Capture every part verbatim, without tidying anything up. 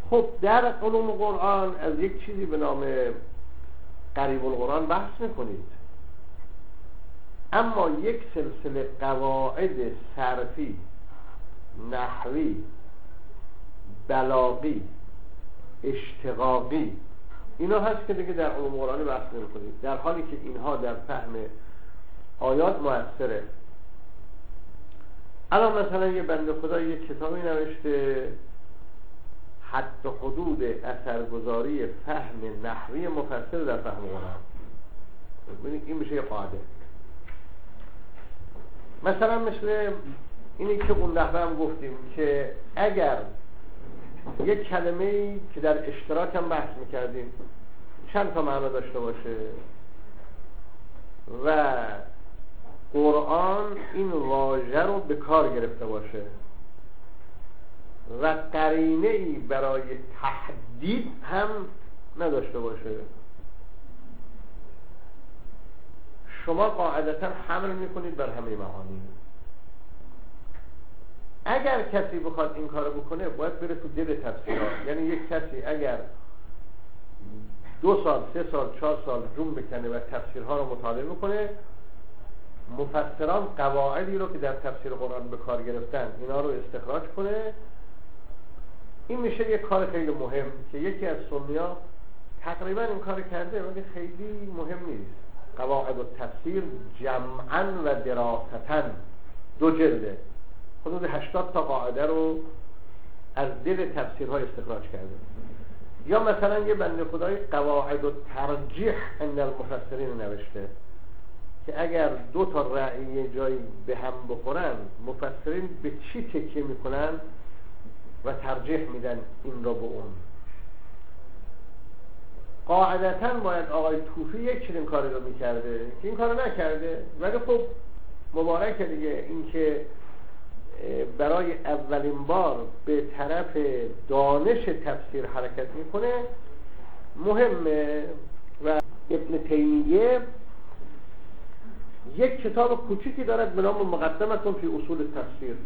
خب در علوم قرآن از یک چیزی به نام قریب القرآن بحث میکنید، اما یک سلسله قواعد صرفی، نحوی، بلاغی، اشتقاقی، اینا هست که دیگه در علوم قرآن بحث نمیکنید، در حالی که اینها در فهم آیات مؤثره. الان مثلا یه بنده خدا یک کتابی نوشته حد و حدود اثرگذاری فهم نحوی مفسر در فهم قرآن. ببینید این میشه یه قاعده. مثلا مثل اینی که اون دفعه هم گفتیم که اگر یک کلمه‌ای که در اشتراک هم بحث میکردیم چند تا معنا داشته باشه و قرآن این واژه رو به کار گرفته باشه و قرینه‌ای برای تحدید هم نداشته باشه، شما قاعدتا حمل میکنید بر همه معانی. اگر کسی بخواد این کارو بکنه باید بره تو دل تفسیرات. یعنی یک کسی اگر دو سال، سه سال، چهار سال جون بکنه و تفسیرها رو مطالعه میکنه، مفسران قواعدی رو که در تفسیر قرآن به کار گرفتن اینا رو استخراج کنه، این میشه یک کار خیلی مهم که یکی از سنی‌ها تقریبا این کار کرده ولی خیلی مهم نیست. قواعد التفسیر جمعاً و دراستاً دو جلده، حدود هشتاد تا قاعده رو از دل تفسیرها استخراج کرده. یا مثلا یه بنده خدای قواعد الترجیح عند المفسرین نوشته که اگر دو تا رأی یه جایی به هم بخورن مفسرین به چی تکیه میکنن و ترجیح میدن این را به اون. قاعدتا باید آقای طوفی یک چنین کاری رو میکرده که این کارو نکرده، ولی خب مبارکه دیگه این که برای اولین بار به طرف دانش تفسیر حرکت میکنه مهمه. و ابن تیمیه یک کتاب کوچیکی دارد به نام مقدمتون فی اصول تفسیر.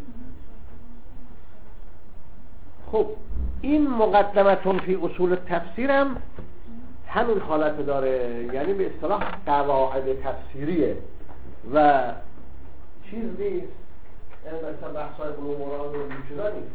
خب این مقدمتون فی اصول تفسیر هم همین حالت داره، یعنی به اصطلاح قواعد تفسیریه و چیز نیست، یعنی مثلا بحثای علوم قرآن و چیزا نیست.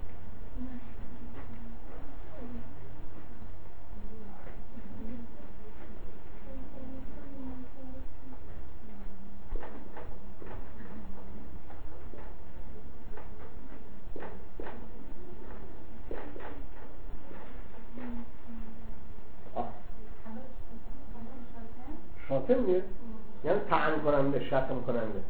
شاطمیه یعنی تعیین کننده، شتم کننده.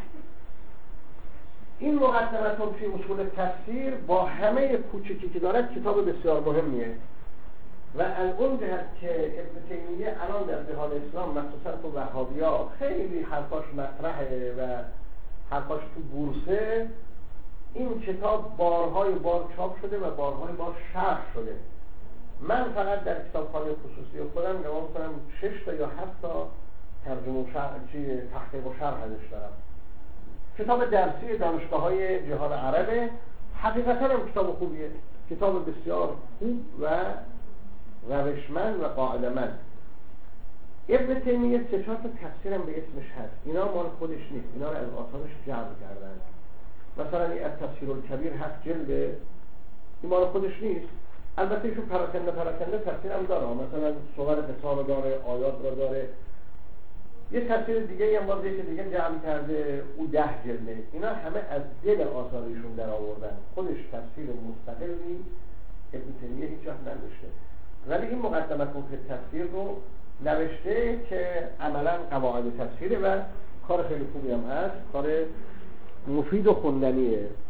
این مقدمتون فی اصول تفسیر با همه کوچکی که دارد کتاب بسیار مهمیه و اون جهت که ابن تیمیه الان در جهان اسلام مخصوصا تو وهابیا خیلی حرفاش مطرحه و حرفاش تو بورسه، این کتاب بارهای بار چاپ شده و بارهای بار شرح شده. من فقط در کتابخانه خصوصی خودم نگاه می‌کنم شش تا یا هفت تا ترجمه و شرح چی تحقیق و شرح ازش دارم. کتاب درسی دانشگاه‌های جهان عربه، حقیقتاً هم کتاب خوبیه، کتاب بسیار خوب و روشمند و قاعده‌مند. ابن تیمیه سه چهار تا تفسیر هم به اسمش هست، اینا مال خودش نیست، اینا رو از آثارش جمع کردن. مثلا این التفسیر الکبیر هفت جلده، این مال خودش نیست. البته ایشون پراکنده پراکنده تفسیر هم داره، مثلا صور قصه رو داره، آیات رو داره. یه تفسیر دیگه هم باز یکی دیگه جمع کرده، او ده جلده. اینا همه از دل آثارشون در آوردن، خودش تفسیر مستقلی ابن تیمیه هیچ وقت ننوشته، ولی این مقدمه فقه تفسیر رو نوشته که عملا قواعد تفسیره و کار خیلی خوبی هم هست، کار مفید و خوندنیه.